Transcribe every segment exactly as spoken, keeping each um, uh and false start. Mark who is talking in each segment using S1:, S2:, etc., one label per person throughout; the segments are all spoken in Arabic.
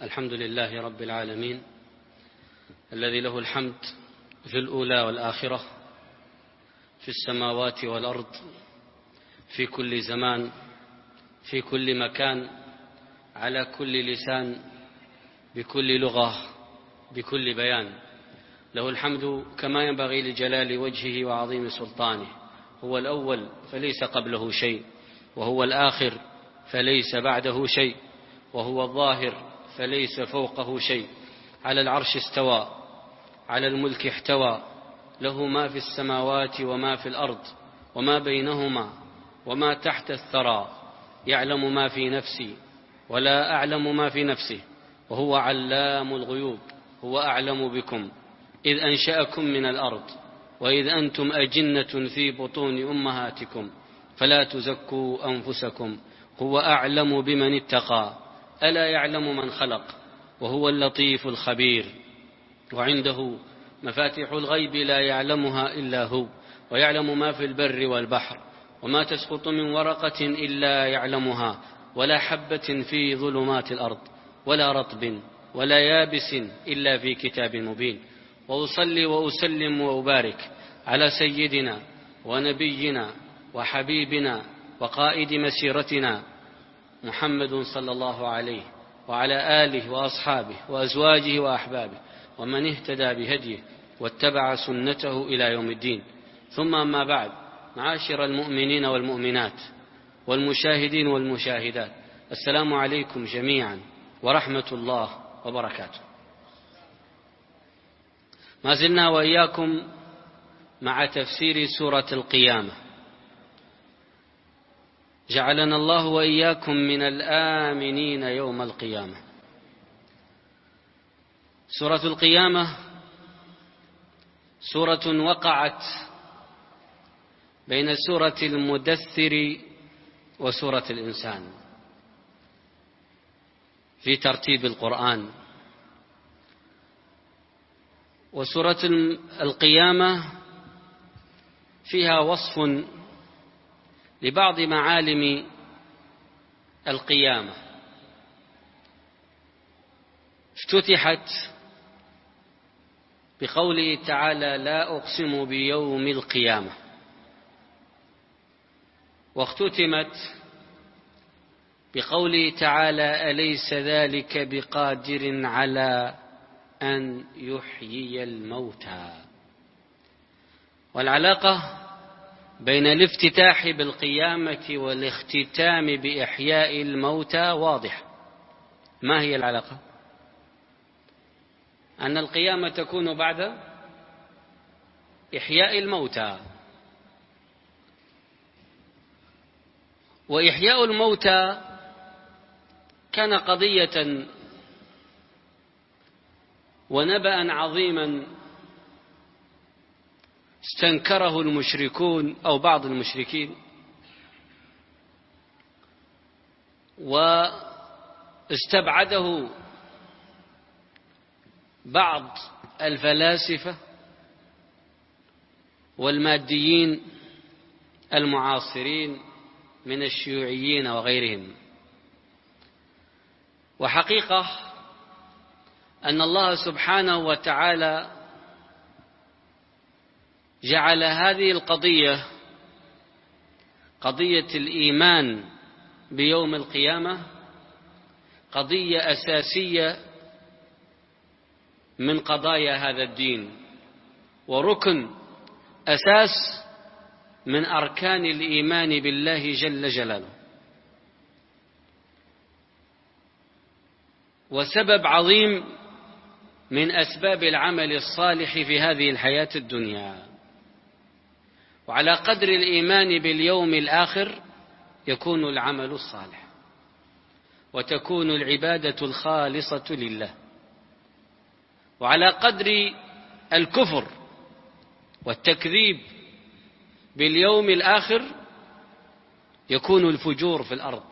S1: الحمد لله رب العالمين الذي له الحمد في الأولى والآخرة، في السماوات والأرض، في كل زمان، في كل مكان، على كل لسان، بكل لغة، بكل بيان. له الحمد كما ينبغي لجلال وجهه وعظيم سلطانه. هو الأول فليس قبله شيء، وهو الآخر فليس بعده شيء، وهو الظاهر فليس فوقه شيء. على العرش استوى، على الملك احتوى، له ما في السماوات وما في الأرض وما بينهما وما تحت الثرى. يعلم ما في نفسي ولا أعلم ما في نفسه، وهو علام الغيوب. هو أعلم بكم إذ أنشأكم من الأرض وإذ أنتم أجنة في بطون أمهاتكم فلا تزكوا أنفسكم، هو أعلم بمن اتقى. ألا يعلم من خلق وهو اللطيف الخبير. وعنده مفاتيح الغيب لا يعلمها إلا هو، ويعلم ما في البر والبحر، وما تسقط من ورقة إلا يعلمها، ولا حبة في ظلمات الأرض، ولا رطب ولا يابس إلا في كتاب مبين. وأصلي وأسلم وأبارك على سيدنا ونبينا وحبيبنا وقائد مسيرتنا محمد صلى الله عليه وعلى آله وأصحابه وأزواجه وأحبابه ومن اهتدى بهديه واتبع سنته إلى يوم الدين. ثم أما بعد، معاشر المؤمنين والمؤمنات والمشاهدين والمشاهدات، السلام عليكم جميعا ورحمة الله وبركاته. ما زلنا وإياكم مع تفسير سورة القيامة. جعلنا الله وإياكم من الآمنين يوم القيامة. سورة القيامة سورة وقعت بين سورة المدثر وسورة الإنسان في ترتيب القرآن. وسورة القيامة فيها وصف لبعض معالم القيامة. افتتحت بقوله تعالى: لا أقسم بيوم القيامة، واختتمت بقوله تعالى: أليس ذلك بقادر على أن يحيي الموتى. والعلاقة بين الافتتاح بالقيامة والاختتام بإحياء الموتى واضح. ما هي العلاقة؟ أن القيامة تكون بعد إحياء الموتى، وإحياء الموتى كان قضية ونبأ عظيما استنكره المشركون أو بعض المشركين، واستبعده بعض الفلاسفة والماديين المعاصرين من الشيوعيين وغيرهم. وحقيقة أن الله سبحانه وتعالى جعل هذه القضية، قضية الإيمان بيوم القيامة، قضية أساسية من قضايا هذا الدين، وركن أساس من أركان الإيمان بالله جل جلاله، وسبب عظيم من أسباب العمل الصالح في هذه الحياة الدنيا. وعلى قدر الإيمان باليوم الآخر يكون العمل الصالح، وتكون العبادة الخالصة لله. وعلى قدر الكفر والتكذيب باليوم الآخر يكون الفجور في الأرض.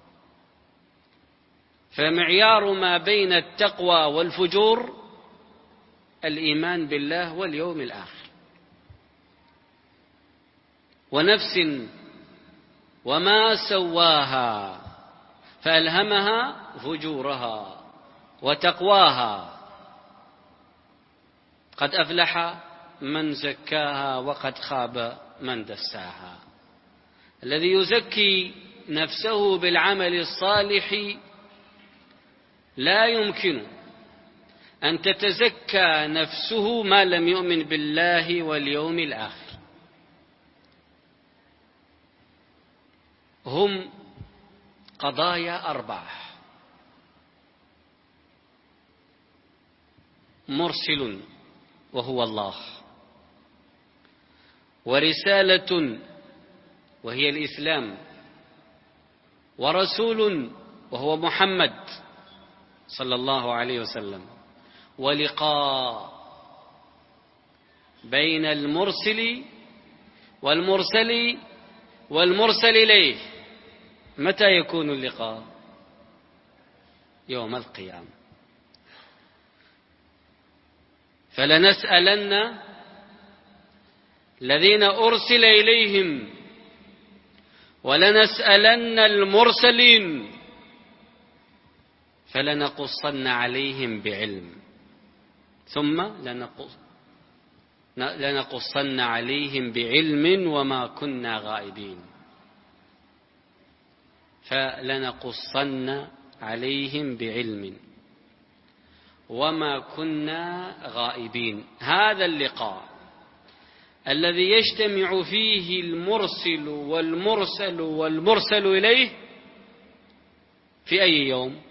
S1: فمعيار ما بين التقوى والفجور الإيمان بالله واليوم الآخر. ونفس وما سواها فألهمها فجورها وتقواها. قد أفلح من زكاها وقد خاب من دساها. الذي يزكي نفسه بالعمل الصالح لا يمكن أن تتزكى نفسه ما لم يؤمن بالله واليوم الآخر. هم قضايا أربعة: مرسل وهو الله، ورسالة وهي الإسلام، ورسول وهو محمد صلى الله عليه وسلم، ولقاء بين المرسل والمرسل والمرسل إليه. متى يكون اللقاء؟ يوم القيامة. فلنسألن الذين أرسل إليهم ولنسألن المرسلين فلنقصن عليهم بعلم ثم لنقص لنقصن عليهم بعلم وما كنا غائبين. فلنقصن عليهم بعلم وما كنا غائبين. هذا اللقاء الذي يجتمع فيه المرسل والمرسل والمرسل إليه في أي يوم؟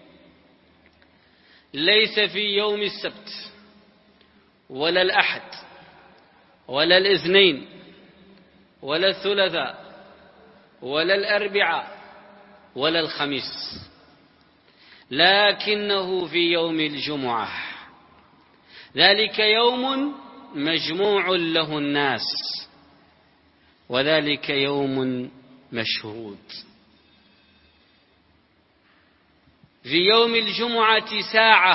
S1: ليس في يوم السبت ولا الأحد ولا الاثنين ولا الثلاثاء ولا الأربعاء ولا الخميس، لكنه في يوم الجمعة. ذلك يوم مجموع له الناس، وذلك يوم مشهود. في يوم الجمعة ساعة،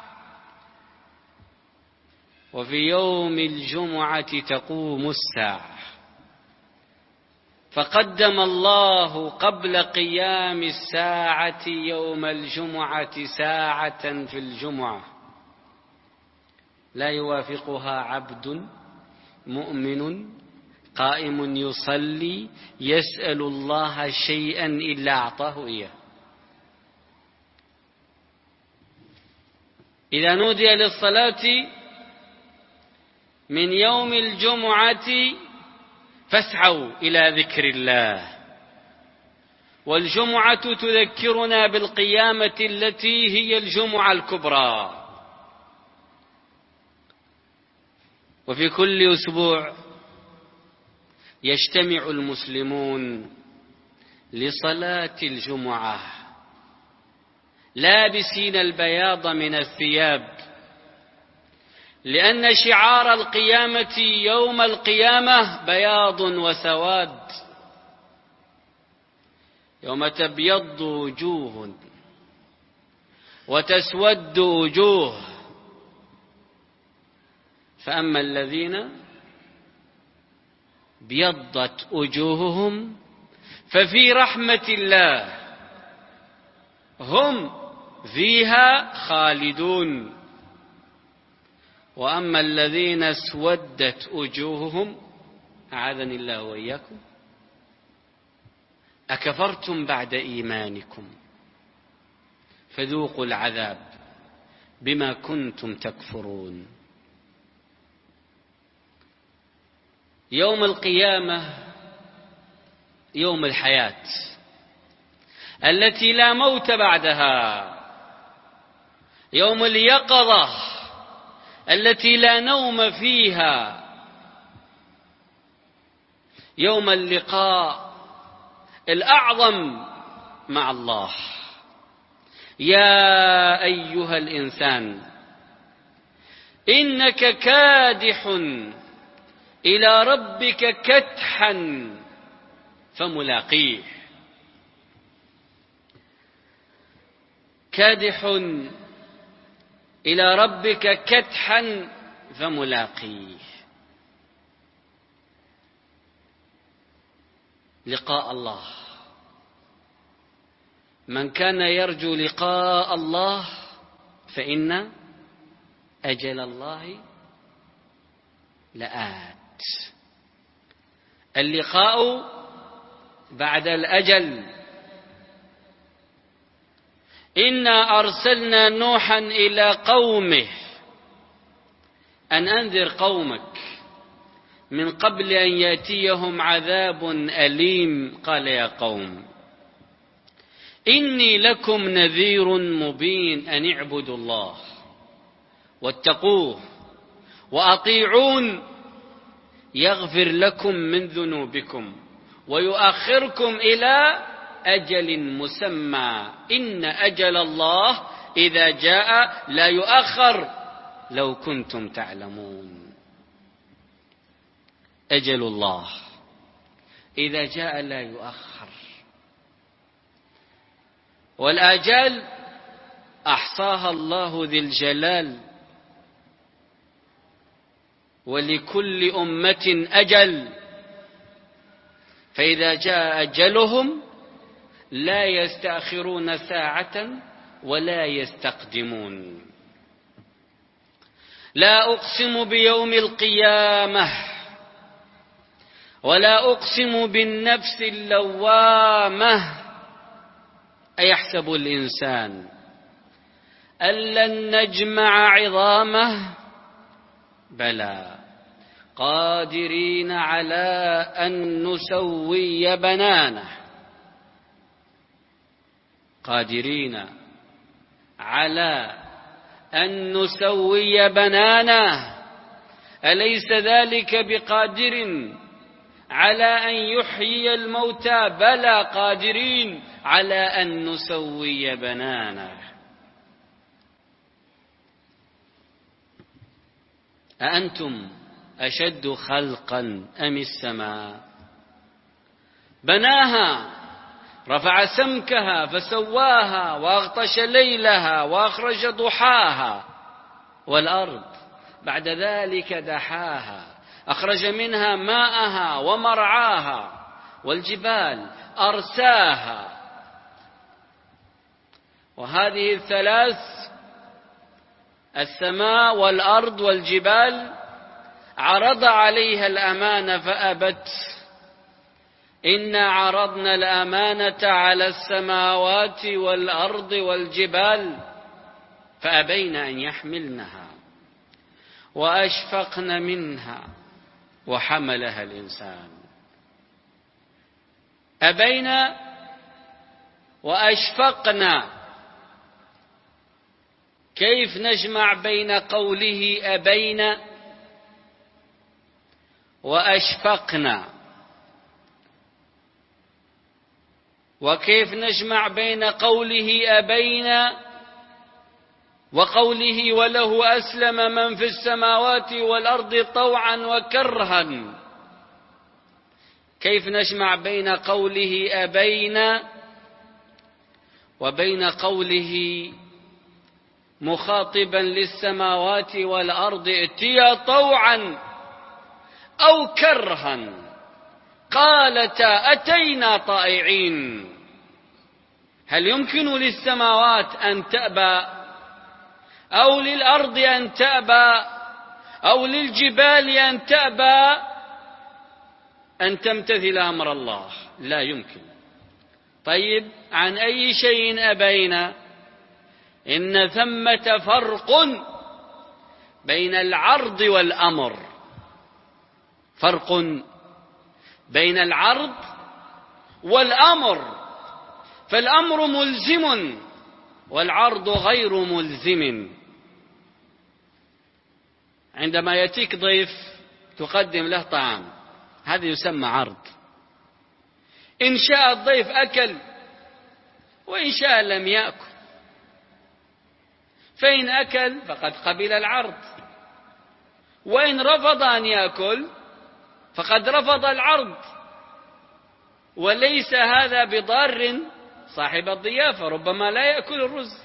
S1: وفي يوم الجمعة تقوم الساعة. فقدم الله قبل قيام الساعة يوم الجمعة ساعة في الجمعة لا يوافقها عبد مؤمن قائم يصلي يسأل الله شيئا إلا أعطاه إياه. إذا نودي للصلاة من يوم الجمعة فاسعوا إلى ذكر الله. والجمعة تذكرنا بالقيامة التي هي الجمعة الكبرى. وفي كل أسبوع يجتمع المسلمون لصلاة الجمعة لابسين البياض من الثياب، لأن شعار القيامة يوم القيامة بياض وسواد. يوم تبيض وجوه وتسود وجوه. فأما الذين بيضت وجوههم ففي رحمة الله هم فيها خالدون. وأما الذين اسودت وجوههم أعاذني الله وإياكم أكفرتم بعد إيمانكم فذوقوا العذاب بما كنتم تكفرون. يوم القيامة يوم الحياة التي لا موت بعدها، يوم اليقظة التي لا نوم فيها، يوم اللقاء الأعظم مع الله. يا أيها الإنسان إنك كادح إلى ربك كدحا فملاقيه. كادح إلى ربك كدحا فملاقيه. لقاء الله. من كان يرجو لقاء الله فإن أجل الله لآت. اللقاء بعد الأجل. إنا أرسلنا نوحا إلى قومه أن أنذر قومك من قبل أن يأتيهم عذاب أليم. قال يا قوم إني لكم نذير مبين أن اعبدوا الله واتقوه وأطيعون يغفر لكم من ذنوبكم ويؤخركم إلى أجل مسمى إن أجل الله إذا جاء لا يؤخر لو كنتم تعلمون. أجل الله إذا جاء لا يؤخر. والآجال أحصاها الله ذي الجلال، ولكل أمة أجل، فإذا جاء أجلهم لا يستأخرون ساعة ولا يستقدمون. لا أقسم بيوم القيامة ولا أقسم بالنفس اللوامة أيحسب الإنسان أن لن نجمع عظامه بلى قادرين على أن نسوي بنانه قادرين على أن نسوي بنانه أليس ذلك بقادر على أن يحيي الموتى بلى قادرين على أن نسوي بنانه. أأنتم أشد خلقا أم السماء بناها رفع سمكها فسواها وأغطش ليلها وأخرج ضحاها والأرض بعد ذلك دحاها أخرج منها ماءها ومرعاها والجبال أرساها. وهذه الثلاث السماء والأرض والجبال عرض عليها الأمانة فأبت. إنا عرضنا الأمانة على السماوات والأرض والجبال فأبين أن يحملنها وأشفقن منها وحملها الإنسان. أبين وأشفقن. كيف نجمع بين قوله أبين وأشفقن؟ وكيف نجمع بين قوله أبين وقوله وله أسلم من في السماوات والأرض طوعا وكرها؟ كيف نجمع بين قوله أبين وبين قوله مخاطبا للسماوات والأرض ائتيا طوعا أو كرها قالتا أتينا طائعين؟ هل يمكن للسماوات أن تأبى أو للأرض أن تأبى أو للجبال أن تأبى أن تمتثل أمر الله؟ لا يمكن. طيب عن أي شيء أبينا؟ إن ثمة فرق بين العرض والأمر. فرق بين العرض والأمر، فالأمر ملزم والعرض غير ملزم. عندما يأتيك ضيف تقدم له طعام، هذا يسمى عرض. إن شاء الضيف أكل وإن شاء لم يأكل، فإن أكل فقد قبل العرض، وإن رفض أن يأكل فقد رفض العرض. وليس هذا بضار صاحب الضيافة، ربما لا يأكل الرز.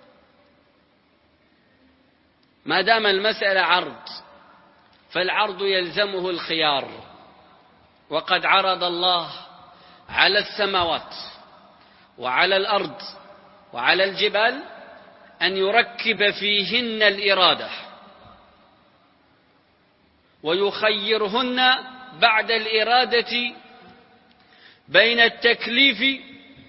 S1: ما دام المسألة عرض فالعرض يلزمه الخيار. وقد عرض الله على السماوات وعلى الأرض وعلى الجبال أن يركب فيهن الإرادة ويخيرهن بعد الإرادة بين التكليف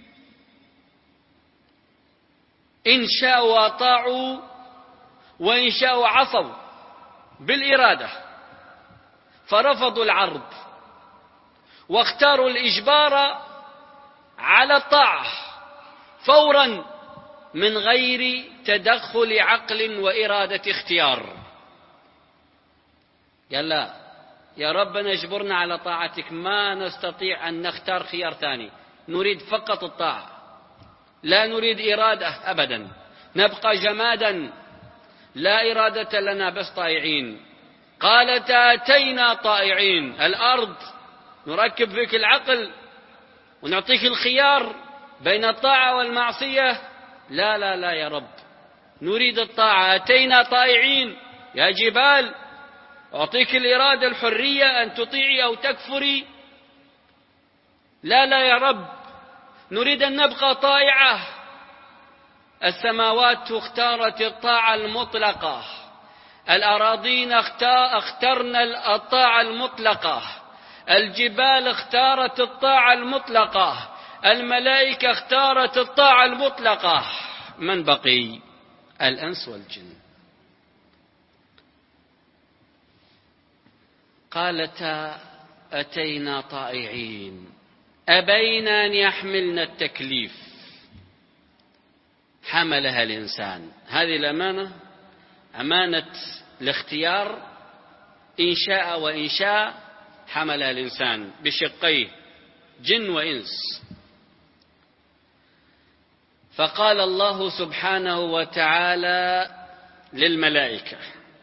S1: إن شاءوا أطاعوا وإن شاءوا عصوا بالإرادة، فرفضوا العرض واختاروا الإجبار على الطاعة فورا من غير تدخل عقل وإرادة اختيار. يلا يا ربنا اجبرنا على طاعتك، ما نستطيع أن نختار خيار ثاني، نريد فقط الطاعة، لا نريد إرادة أبدا، نبقى جمادا لا إرادة لنا بس طائعين. قالت أتينا طائعين. الأرض نركب فيك العقل ونعطيك الخيار بين الطاعة والمعصية، لا لا لا يا رب، نريد الطاعة. أتينا طائعين. يا جبال أعطيك الإرادة الحرية أن تطيعي أو تكفري، لا لا يا رب، نريد أن نبقى طائعة. السماوات اختارت الطاعة المطلقة، الأراضين اخترنا الطاعة المطلقة، الجبال اختارت الطاعة المطلقة، الملائكة اختارت الطاعة المطلقة. من بقي؟ الإنس والجن. قالتا أتينا طائعين، أبينا أن يحملنا التكليف، حملها الإنسان. هذه الأمانة أمانة الاختيار، إن شاء وإن شاء حملها الإنسان بشقيه جن وإنس. فقال الله سبحانه وتعالى للملائكة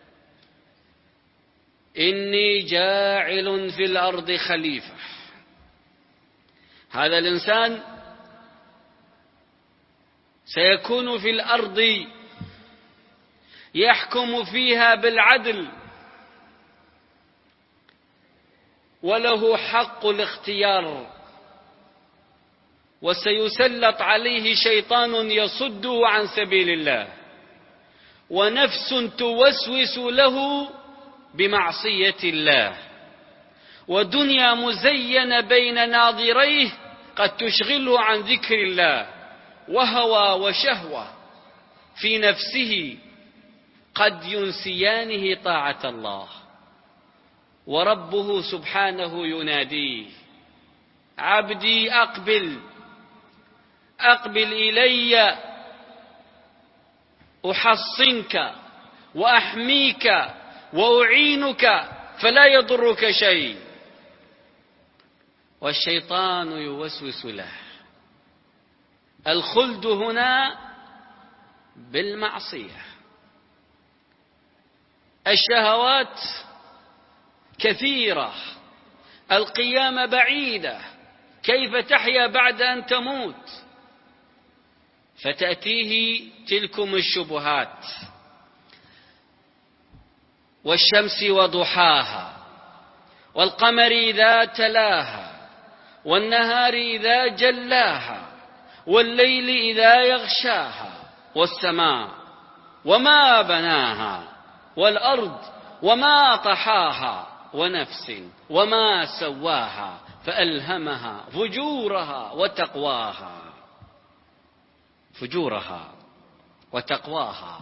S1: إني جاعل في الأرض خليفة. هذا الإنسان سيكون في الأرض يحكم فيها بالعدل، وله حق الاختيار، وسيسلط عليه شيطان يصده عن سبيل الله، ونفس توسوس له بمعصية الله، ودنيا مزينة بين ناظريه قد تشغله عن ذكر الله، وهوى وشهوة في نفسه قد ينسيانه طاعة الله. وربه سبحانه يناديه عبدي أقبل أقبل إلي أحصنك وأحميك وأعينك فلا يضرك شيء. والشيطان يوسوس له. الخلد هنا بالمعصية. الشهوات كثيرة، القيامة بعيدة، كيف تحيا بعد أن تموت؟ فتأتيه تلكم الشبهات. والشمس وضحاها، والقمر إذا تلاها، والنهار إذا جلاها، والليل إذا يغشاها، والسماء وما بناها، والأرض وما طحاها، ونفس وما سواها فألهمها فجورها وتقواها. فجورها وتقواها.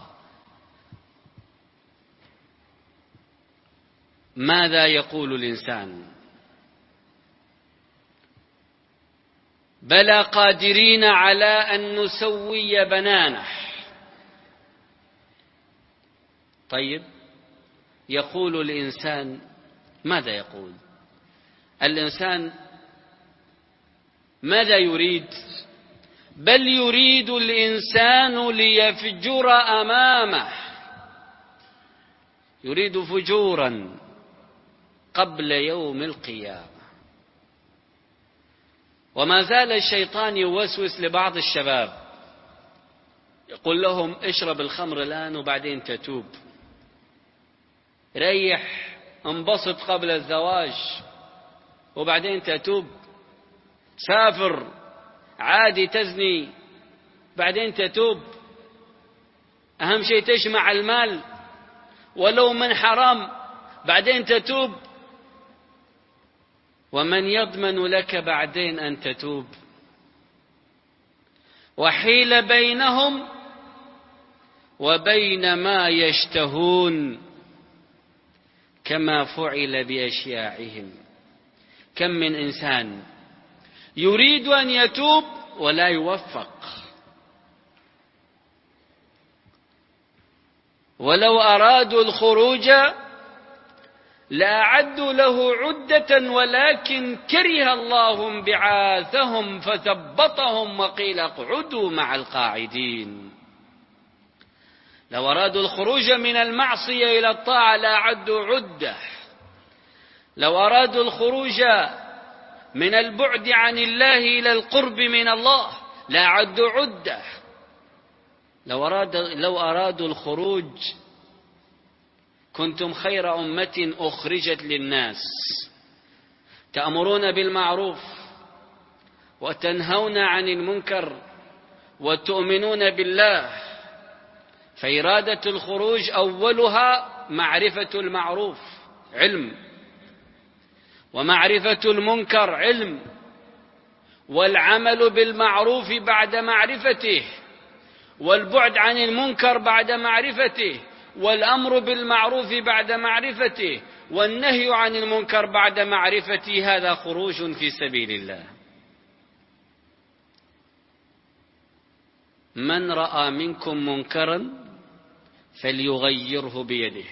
S1: ماذا يقول الإنسان؟ بلى قادرين على أن نسوي بنانه. طيب، يقول الإنسان ماذا يقول؟ الإنسان ماذا يريد؟ بل يريد الإنسان ليفجر أمامه، يريد فجورا قبل يوم القيامة. وما زال الشيطان يوسوس لبعض الشباب، يقول لهم اشرب الخمر الآن وبعدين تتوب، ريح انبسط قبل الزواج وبعدين تتوب، سافر عادي تزني بعدين تتوب. أهم شيء تجمع المال ولو من حرام، بعدين تتوب. ومن يضمن لك بعدين أن تتوب؟ وحيل بينهم وبين ما يشتهون كما فعل بأشياعهم. كم من إنسان يريد أن يتوب ولا يوفق، ولو أرادوا الخروج لأعدوا له عدة ولكن كره الله انبعاثهم فثبطهم وقيل اقعدوا مع القاعدين. لو أرادوا الخروج من المعصية إلى الطاعة لأعدوا عدة، لو أرادوا الخروج من البعد عن الله إلى القرب من الله لأعدوا عدة، لو أراد لو أرادوا الخروج كنتم خير أمة أخرجت للناس تأمرون بالمعروف وتنهون عن المنكر وتؤمنون بالله. فإرادة الخروج أولها معرفة المعروف علم، ومعرفة المنكر علم، والعمل بالمعروف بعد معرفته، والبعد عن المنكر بعد معرفته، والأمر بالمعروف بعد معرفته، والنهي عن المنكر بعد معرفته. هذا خروج في سبيل الله. من رأى منكم منكرا فليغيره بيده،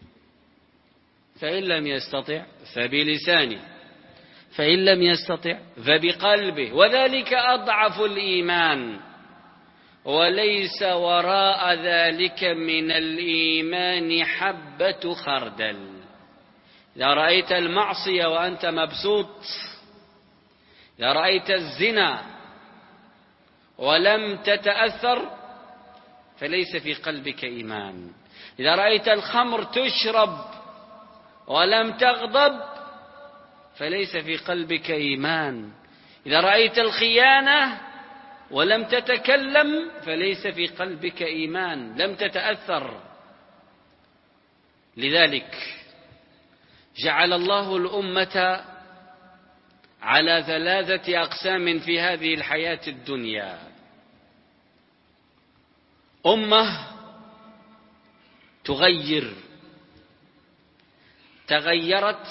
S1: فإن لم يستطع فبلسانه، فإن لم يستطع فبقلبه، وذلك أضعف الإيمان. وليس وراء ذلك من الإيمان حبة خردل. إذا رأيت المعصية وأنت مبسوط، إذا رأيت الزنا ولم تتأثر فليس في قلبك إيمان. إذا رأيت الخمر تشرب ولم تغضب فليس في قلبك إيمان. إذا رأيت الخيانة ولم تتكلم فليس في قلبك إيمان، لم تتأثر. لذلك جعل الله الأمة على ثلاثة أقسام في هذه الحياة الدنيا: أمة تغير، تغيرت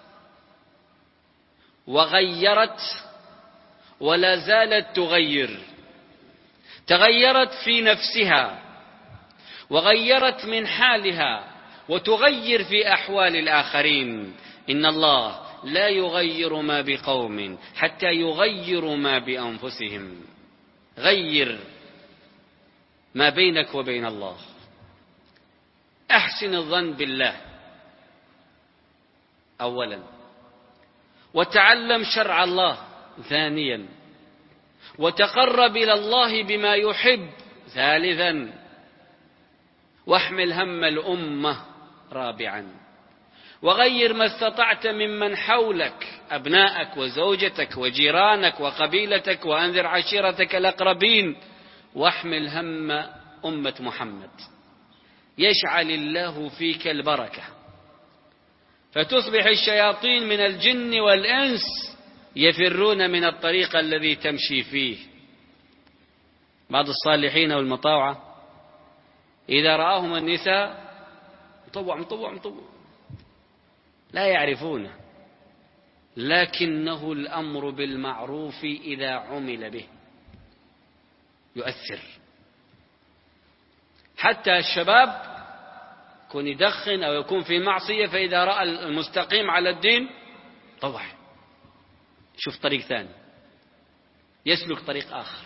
S1: وغيرت ولا زالت تغير. تغيرت في نفسها وغيرت من حالها وتغير في أحوال الآخرين. إن الله لا يغير ما بقوم حتى يغيروا ما بأنفسهم. غير ما بينك وبين الله، أحسن الظن بالله أولا، وتعلم شرع الله ثانيا، وتقرب إلى الله بما يحب ثالثا، واحمل هم الأمة رابعا. وغير ما استطعت ممن حولك، أبنائك وزوجتك وجيرانك وقبيلتك، وأنذر عشيرتك الأقربين، واحمل هم أمة محمد. يجعل الله فيك البركة، فتصبح الشياطين من الجن والإنس يفرون من الطريق الذي تمشي فيه. بعض الصالحين والمطاوعة إذا رآهم النساء مطوع مطوع مطوع لا يعرفونه، لكنه الأمر بالمعروف إذا عمل به يؤثر. حتى الشباب يكون يدخن أو يكون في معصية، فإذا رأى المستقيم على الدين طوع، شوف طريق ثاني، يسلك طريق آخر.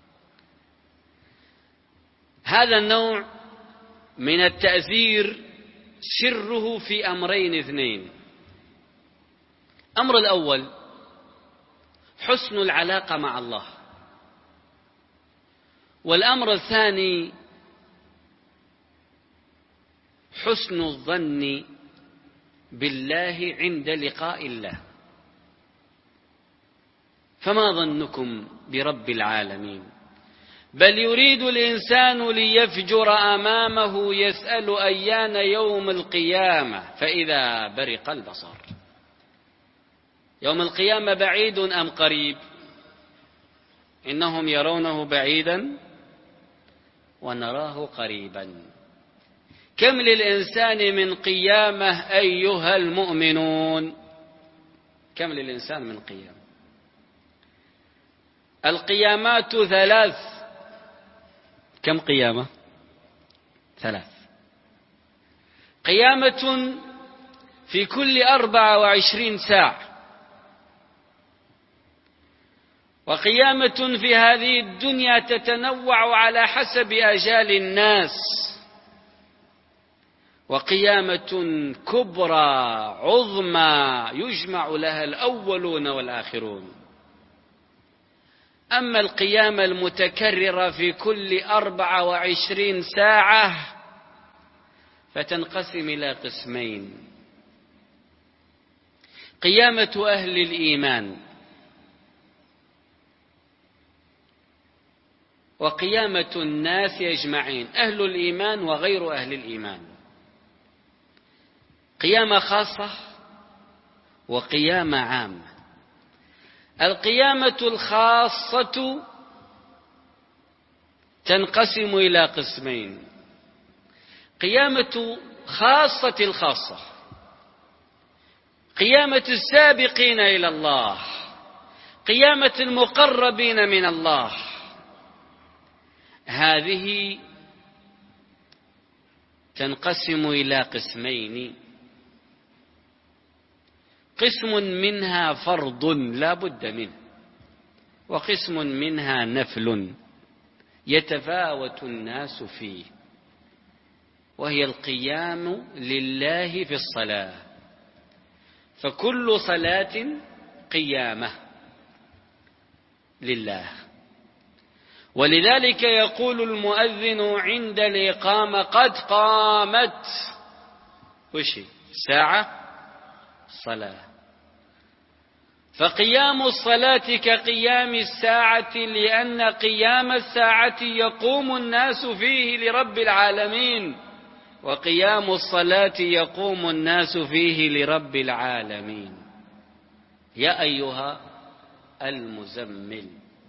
S1: هذا النوع من التأثير سره في أمرين اثنين. أمر الأول حسن العلاقة مع الله، والأمر الثاني حسن الظن بالله عند لقاء الله. فما ظنكم برب العالمين؟ بل يريد الإنسان ليفجر أمامه يسأل أيان يوم القيامة فإذا برق البصر. يوم القيامة بعيد أم قريب؟ إنهم يرونه بعيدا ونراه قريبا. كم للإنسان من قيامة أيها المؤمنون؟ كم للإنسان من قيامة؟ القيامات ثلاث. كم قيامة؟ ثلاث. قيامة في كل أربع وعشرين ساعة، وقيامة في هذه الدنيا تتنوع على حسب آجال الناس، وقيامة كبرى عظمى يجمع لها الأولون والآخرون. أما القيامة المتكررة في كل أربع وعشرين ساعة فتنقسم إلى قسمين: قيامة أهل الإيمان، وقيامة الناس أجمعين، أهل الإيمان وغير أهل الإيمان. قيامة خاصة وقيامة عامة. القيامة الخاصة تنقسم إلى قسمين: قيامة خاصة الخاصة، قيامة السابقين إلى الله، قيامة المقربين من الله. هذه تنقسم إلى قسمين: قسم منها فرض لا بد منه، وقسم منها نفل يتفاوت الناس فيه، وهي القيام لله في الصلاة، فكل صلاة قيامة لله. ولذلك يقول المؤذن عند الإقامة: قد قامت وشي ساعة صلاة. فقيام الصلاة كقيام الساعة، لأن قيام الساعة يقوم الناس فيه لرب العالمين، وقيام الصلاة يقوم الناس فيه لرب العالمين. يا أيها المزمل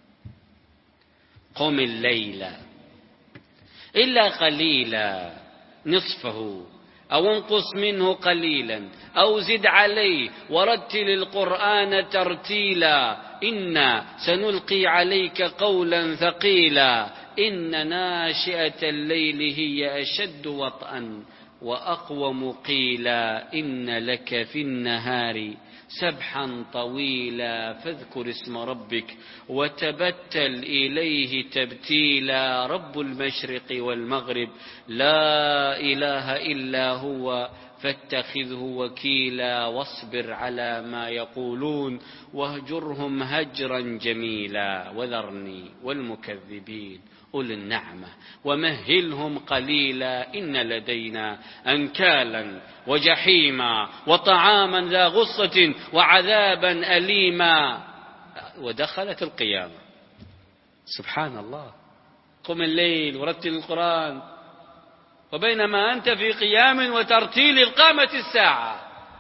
S1: قم الليل إلا قليلا نصفه أو انقص منه قليلا أو زد عليه ورتل القرآن ترتيلا إنا سنلقي عليك قولا ثقيلا إن ناشئة الليل هي أشد وطئا وأقوم قيلا إن لك في النهار سبحا طويلا فاذكر اسم ربك وتبتل إليه تبتيلا رب المشرق والمغرب لا إله إلا هو فاتخذه وكيلا واصبر على ما يقولون واهجرهم هجرا جميلا وذرني والمكذبين أولي النعمة ومهلهم قليلا إن لدينا أنكالا وجحيما وطعاما ذا غصة وعذابا أليما. ودخلت القيامة. سبحان الله. قم الليل ورتل القرآن، وبينما أنت في قيام وترتيل قامت الساعة.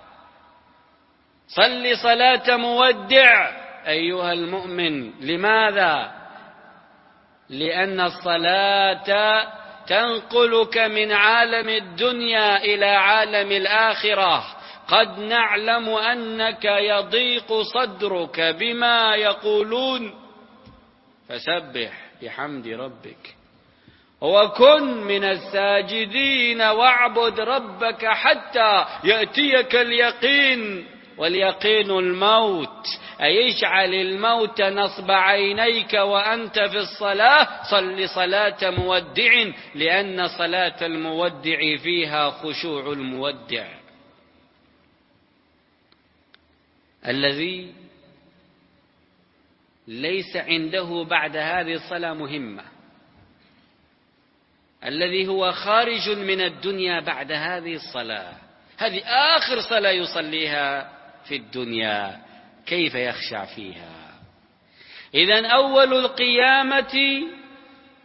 S1: صل صلاة مودع أيها المؤمن. لماذا؟ لأن الصلاة تنقلك من عالم الدنيا إلى عالم الآخرة. قد نعلم أنك يضيق صدرك بما يقولون، فسبح بحمد ربك وكن من الساجدين واعبد ربك حتى يأتيك اليقين. واليقين الموت، أي اجعل الموت نصب عينيك وأنت في الصلاة. صل صلاة مودع، لأن صلاة المودع فيها خشوع المودع الذي ليس عنده بعد هذه الصلاة مهمة، الذي هو خارج من الدنيا بعد هذه الصلاة. هذه آخر صلاة يصليها في الدنيا، كيف يخشع فيها؟ إذن أول القيامة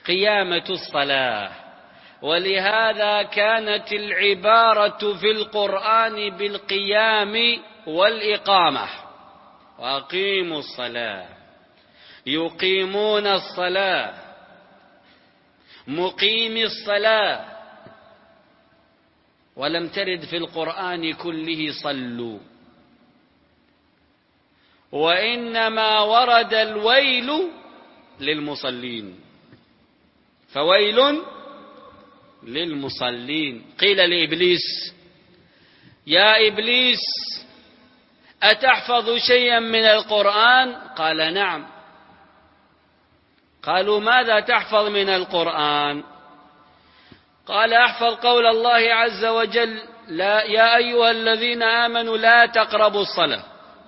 S1: قيامة الصلاة، ولهذا كانت العبارة في القرآن بالقيام والإقامة. وأقيموا الصلاة، يقيمون الصلاة، مقيم الصلاة، ولم ترد في القرآن كله صلوا، وإنما ورد الويل للمصلين، فويل للمصلين. قيل لإبليس: يا إبليس أتحفظ شيئا من القرآن؟ قال: نعم. قالوا: ماذا تحفظ من القرآن؟ قال: أحفظ قول الله عز وجل: لا يا أيها الذين آمنوا لا تقربوا الصلاة.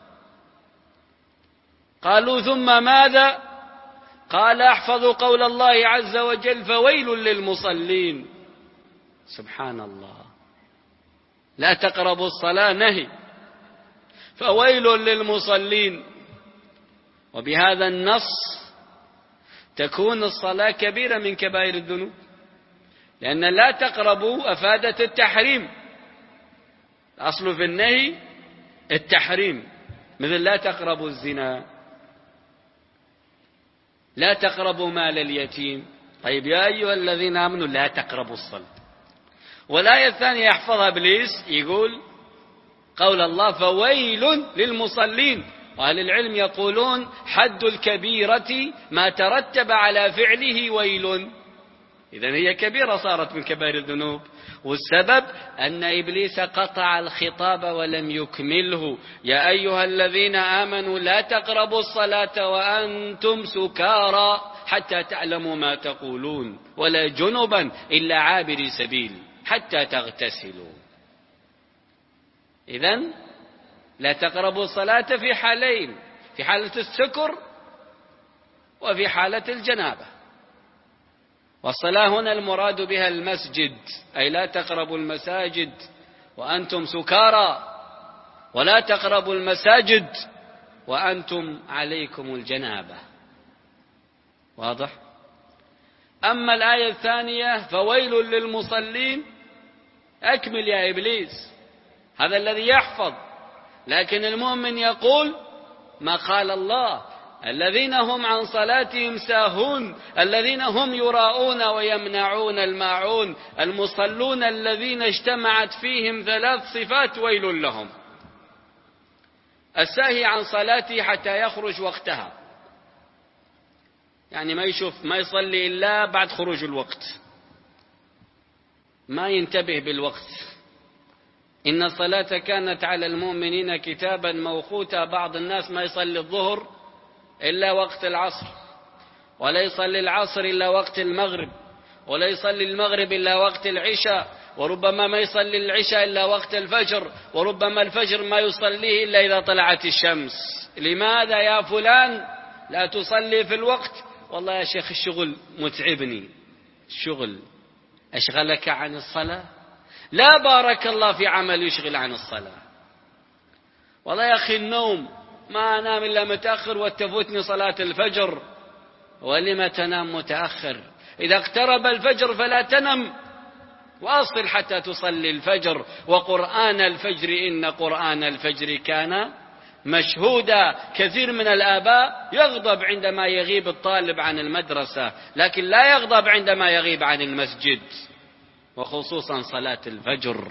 S1: قالوا: ثم ماذا؟ قال: أحفظ قول الله عز وجل: فويل للمصلين. سبحان الله، لا تقربوا الصلاة نهي، فويل للمصلين. وبهذا النص تكون الصلاة كبيرة من كبائر الذنوب، لأن لا تقربوا أفادت التحريم، الأصل في النهي التحريم، مثل لا تقربوا الزنا، لا تقربوا مال اليتيم. طيب يا أيها الذين آمنوا لا تقربوا الصلاة. والآية الثانية يحفظها إبليس، يقول قول الله: فويل للمصلين. وأهل العلم يقولون حد الكبيرة ما ترتب على فعله ويل، إذن هي كبيرة صارت من كبائر الذنوب. والسبب أن إبليس قطع الخطاب ولم يكمله: يا أيها الذين آمنوا لا تقربوا الصلاة وأنتم سكارى حتى تعلموا ما تقولون ولا جنبا إلا عابري سبيل حتى تغتسلوا. إذن لا تقربوا الصلاة في حالين: في حالة السكر وفي حالة الجنابة. والصلاة هنا المراد بها المسجد، أي لا تقربوا المساجد وأنتم سكارى، ولا تقربوا المساجد وأنتم عليكم الجنابة. واضح؟ أما الآية الثانية: فويل للمصلين، أكمل يا إبليس، هذا الذي يحفظ. لكن المؤمن يقول ما قال الله: الذين هم عن صلاتهم ساهون، الذين هم يراءون ويمنعون الماعون، المصلون الذين اجتمعت فيهم ثلاث صفات ويل لهم. الساهي عن صلاته حتى يخرج وقتها، يعني ما يشوف ما يصلي إلا بعد خروج الوقت، ما ينتبه بالوقت. إن الصلاة كانت على المؤمنين كتابا موقوتا. بعض الناس ما يصلي الظهر إلا وقت العصر، ولا يصلي العصر إلا وقت المغرب، ولا يصلي المغرب إلا وقت العشاء، وربما ما يصلي العشاء إلا وقت الفجر، وربما الفجر ما يصليه إلا إذا طلعت الشمس. لماذا يا فلان لا تصلي في الوقت؟ والله يا شيخ الشغل متعبني. الشغل أشغلك عن الصلاة؟ لا بارك الله في عمل يشغل عن الصلاة. والله يا أخي النوم، ما أنام إلا متأخر وتفوتني صلاة الفجر. ولما تنام متأخر؟ إذا اقترب الفجر فلا تنم، واصل حتى تصلي الفجر. وقرآن الفجر إن قرآن الفجر كان مشهودا. كثير من الآباء يغضب عندما يغيب الطالب عن المدرسة، لكن لا يغضب عندما يغيب عن المسجد، وخصوصا صلاة الفجر.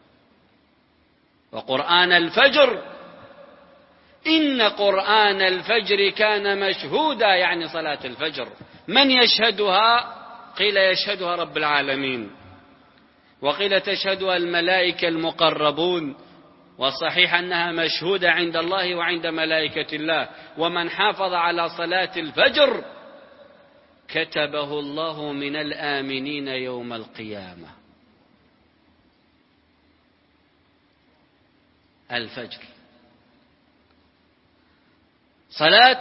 S1: وقرآن الفجر إن قرآن الفجر كان مشهودا، يعني صلاة الفجر. من يشهدها؟ قيل يشهدها رب العالمين، وقيل تشهدها الملائكة المقربون، والصحيح أنها مشهودة عند الله وعند ملائكة الله. ومن حافظ على صلاة الفجر كتبه الله من الآمنين يوم القيامة. الفجر صلاة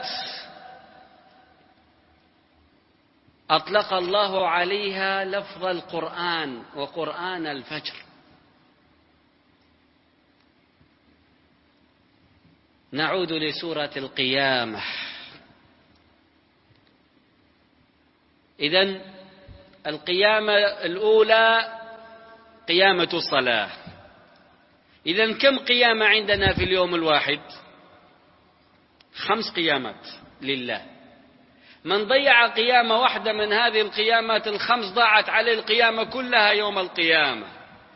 S1: أطلق الله عليها لفظ القرآن وقرآن الفجر. نعود لسورة القيامة. إذن
S2: القيامة الأولى قيامة الصلاة. إذن كم قيامة عندنا في اليوم الواحد؟ خمس قيامات لله. من ضيع قيامة واحدة من هذه القيامات الخمس ضاعت عليه القيامة كلها يوم القيامة.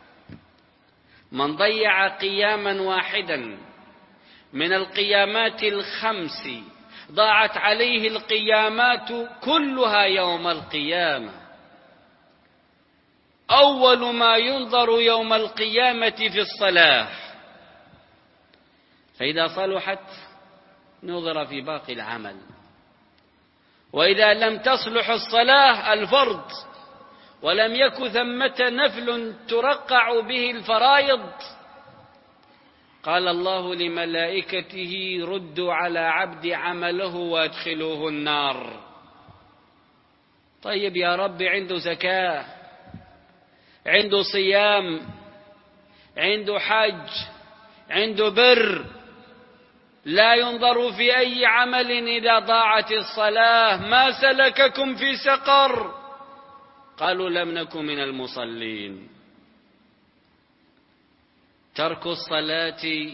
S2: من ضيع قياما واحدا من القيامات الخمس ضاعت عليه القيامات كلها يوم القيامة. أول ما ينظر يوم القيامة في الصلاة، فإذا صلحت نظر في باقي العمل، وإذا لم تصلح الصلاة الفرض ولم يكن ثمة نفل ترقع به الفرائض، قال الله لملائكته ردوا على عبد عمله وادخلوه النار. طيب يا رب، عنده زكاة، عنده صيام، عنده حج، عنده بر، لا ينظر في أي عمل إذا ضاعت الصلاة. ما سلككم في سقر؟ قالوا لم نكن من المصلين. ترك الصلاة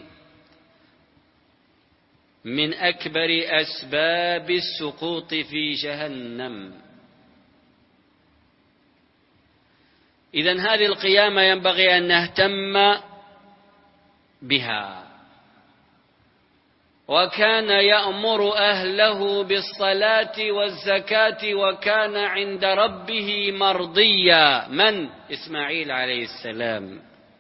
S2: من أكبر أسباب السقوط في جهنم. إذن هذه القيامة ينبغي أن نهتم بها. وكان يأمر أهله بالصلاة والزكاة وكان عند ربه مرضيا. من؟ إسماعيل عليه السلام.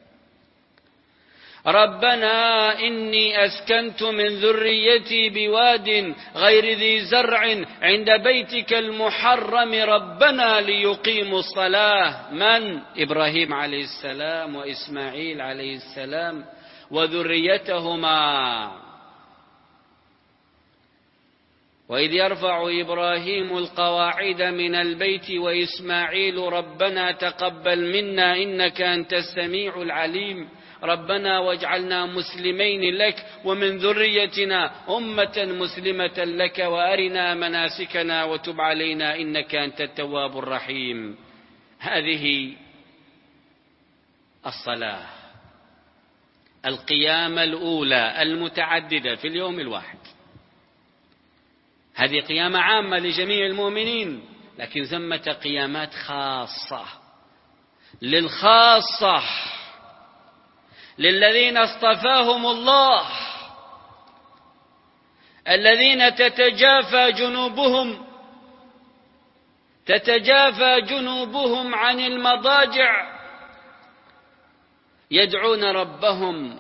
S2: ربنا إني أسكنت من ذريتي بواد غير ذي زرع عند بيتك المحرم ربنا ليقيموا الصلاة. من؟ إبراهيم عليه السلام وإسماعيل عليه السلام وذريتهما. وإذ يرفع إبراهيم القواعد من البيت وإسماعيل ربنا تقبل منا إنك أنت السميع العليم ربنا واجعلنا مسلمين لك ومن ذريتنا أمة مسلمة لك وأرنا مناسكنا وتب علينا إنك أنت التواب الرحيم. هذه الصلاة القيامة الأولى المتعددة في اليوم الواحد. هذه قيامة عامة لجميع المؤمنين، لكن ثمة قيامات خاصة للخاصة للذين اصطفاهم الله، الذين تتجافى جنوبهم تتجافى جنوبهم عن المضاجع يدعون ربهم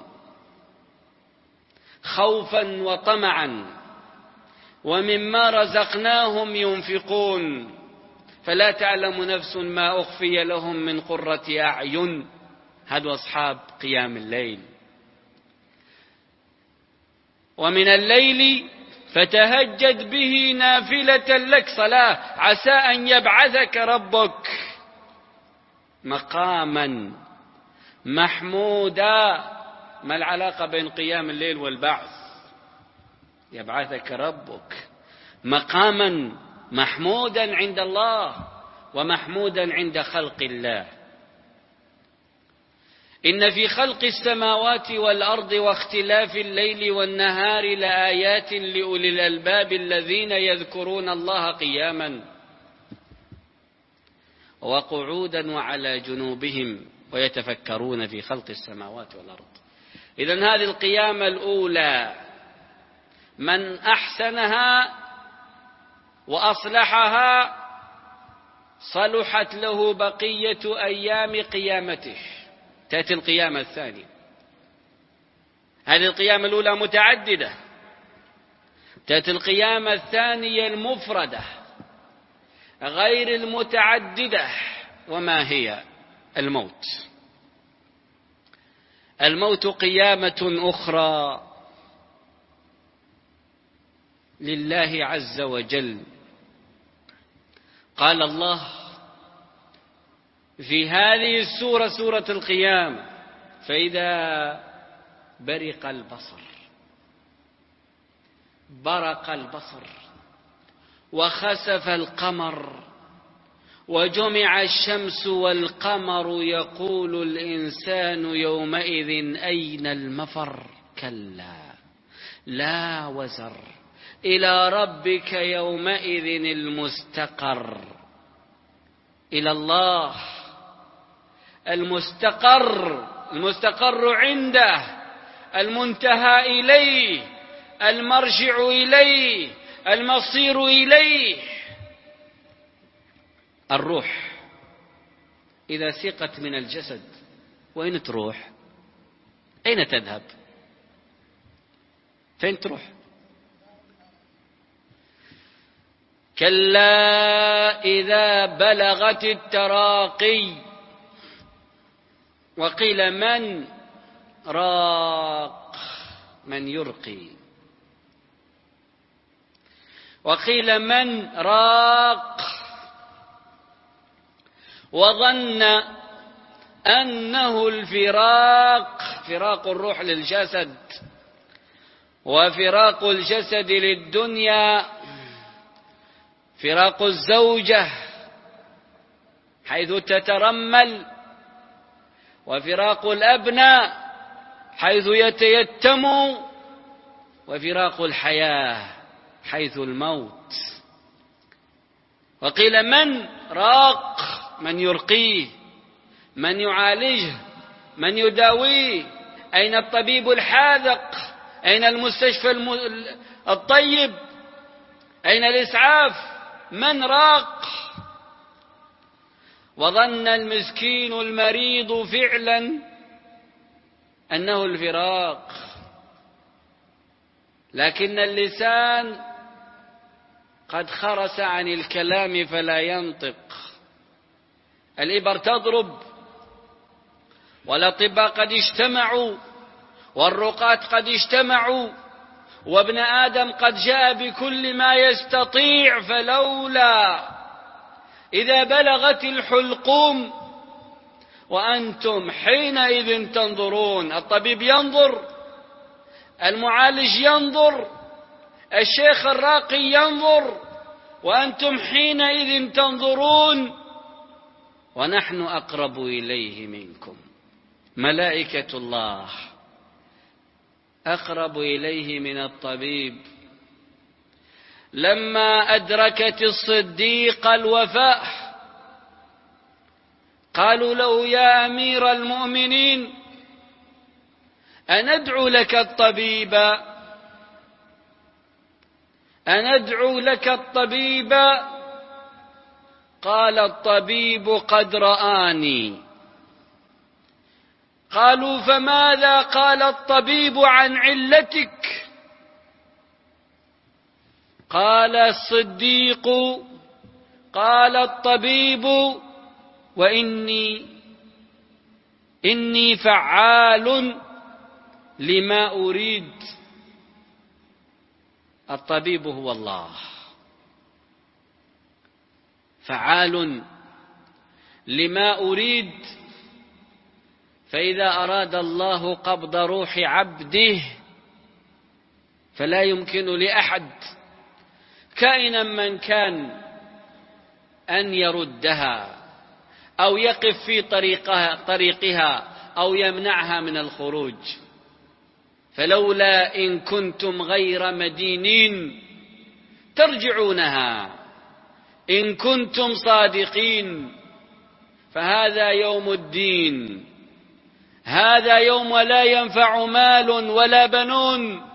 S2: خوفا وطمعا ومما رزقناهم ينفقون فلا تعلم نفس ما أخفي لهم من قرة أعين. هذا أصحاب قيام الليل. ومن الليل فتهجد به نافلة لك صلاة عسى أن يبعثك ربك مقاما محمودا. ما العلاقة بين قيام الليل والبعث؟ يبعثك ربك مقاما محمودا عند الله ومحمودا عند خلق الله. إن في خلق السماوات والأرض واختلاف الليل والنهار لآيات لأولي الألباب الذين يذكرون الله قياما وقعودا وعلى جنوبهم ويتفكرون في خلق السماوات والأرض. إذن هذه القيامة الأولى من أحسنها وأصلحها صلحت له بقية أيام قيامته. تأتي القيامة الثانية. هذه القيامة الأولى متعددة، تأتي القيامة الثانية المفردة غير المتعددة. وما هي؟ الموت. الموت قيامة أخرى لله عز وجل. قال الله في هذه السورة سورة القيامة فإذا برق البصر برق البصر وخسف القمر وجمع الشمس والقمر يقول الإنسان يومئذ أين المفر كلا لا وزر إلى ربك يومئذ المستقر إلى الله المستقر المستقر عنده المنتهى إليه المرجع إليه المصير إليه. الروح إذا سقت من الجسد وين تروح؟ أين تذهب؟ فين تروح؟ كلا إذا بلغت التراقي وقيل من راق من يرقي وقيل من راق وظن أنه الفراق فراق الروح للجسد وفراق الجسد للدنيا فراق الزوجة حيث تترمل وفراق الأبناء حيث يتيتموا وفراق الحياة حيث الموت. وقيل من راق من يرقيه من يعالجه من يداويه أين الطبيب الحاذق أين المستشفى الطيب أين الإسعاف من راق. وظن المسكين المريض فعلا أنه الفراق لكن اللسان قد خرس عن الكلام فلا ينطق. الإبر تضرب والأطباء قد اجتمعوا والرقاة قد اجتمعوا وابن آدم قد جاء بكل ما يستطيع فلولا إذا بلغت الحلقوم وأنتم حينئذ تنظرون. الطبيب ينظر المعالج ينظر الشيخ الراقي ينظر وأنتم حينئذ تنظرون ونحن أقرب إليه منكم. ملائكة الله أقرب إليه من الطبيب. لما أدركت الصديق الوفاة قالوا له يا أمير المؤمنين أندعو لك الطبيب أندعو لك الطبيب قال الطبيب قد رآني. قالوا فماذا قال الطبيب عن علتك؟ قال الصديق قال الطبيب وإني إني فعال لما أريد. الطبيب هو الله فعال لما أريد. فإذا أراد الله قبض روح عبده فلا يمكن لأحد كائنا من كان أن يردها أو يقف في طريقها, طريقها أو يمنعها من الخروج. فلولا إن كنتم غير مدينين ترجعونها إن كنتم صادقين فهذا يوم الدين هذا يوم لا ينفع مال ولا بنون.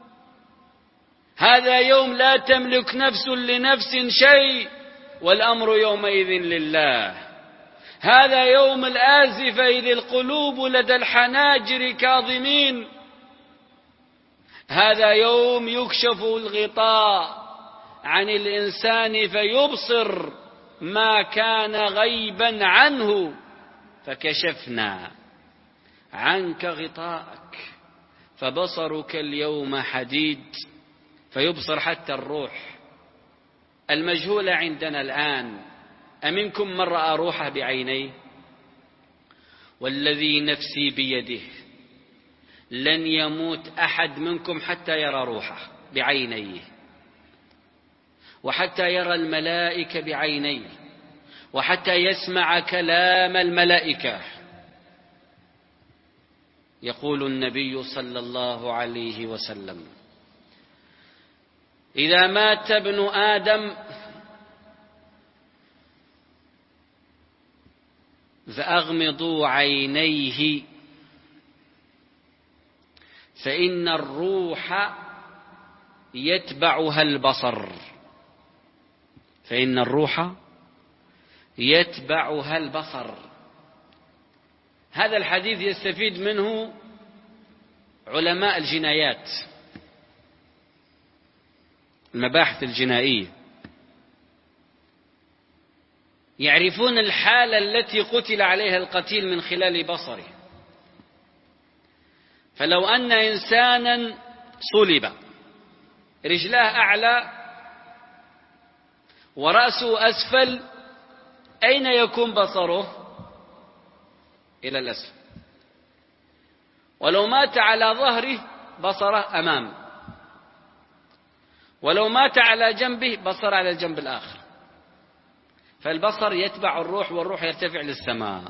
S2: هذا يوم لا تملك نفس لنفس شيء والأمر يومئذ لله. هذا يوم الآزفة إذ القلوب لدى الحناجر كاظمين. هذا يوم يكشف الغطاء عن الإنسان فيبصر ما كان غيبا عنه فكشفنا عنك غطاءك فبصرك اليوم حديد. فيبصر حتى الروح المجهولة عندنا الآن. أمنكم من رأى روحه بعينيه؟ والذي نفسي بيده لن يموت أحد منكم حتى يرى روحه بعينيه وحتى يرى الملائكة بعينيه وحتى يسمع كلام الملائكة. يقول النبي صلى الله عليه وسلم: إذا مات ابن آدم فأغمضوا عينيه فإن الروح يتبعها البصر فإن الروح يتبعها البصر. هذا الحديث يستفيد منه علماء الجنايات، المباحث الجنائية، يعرفون الحالة التي قتل عليها القتيل من خلال بصره. فلو أن إنسانا صلب رجلاه أعلى ورأسه أسفل، أين يكون بصره؟ إلى الأسفل. ولو مات على ظهره بصره أمام، ولو مات على جنبه بصر على الجنب الآخر. فالبصر يتبع الروح، والروح يرتفع للسماء،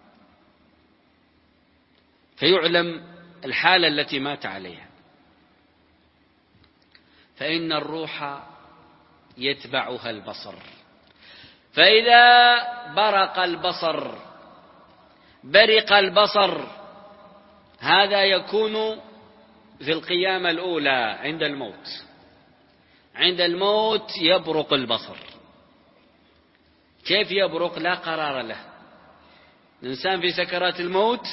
S2: فيعلم الحالة التي مات عليها. فإن الروح يتبعها البصر، فإذا برق البصر برق البصر هذا يكون في القيامة الأولى عند الموت. عند الموت يبرق البصر. كيف يبرق؟ لا قرار له. الإنسان في سكرات الموت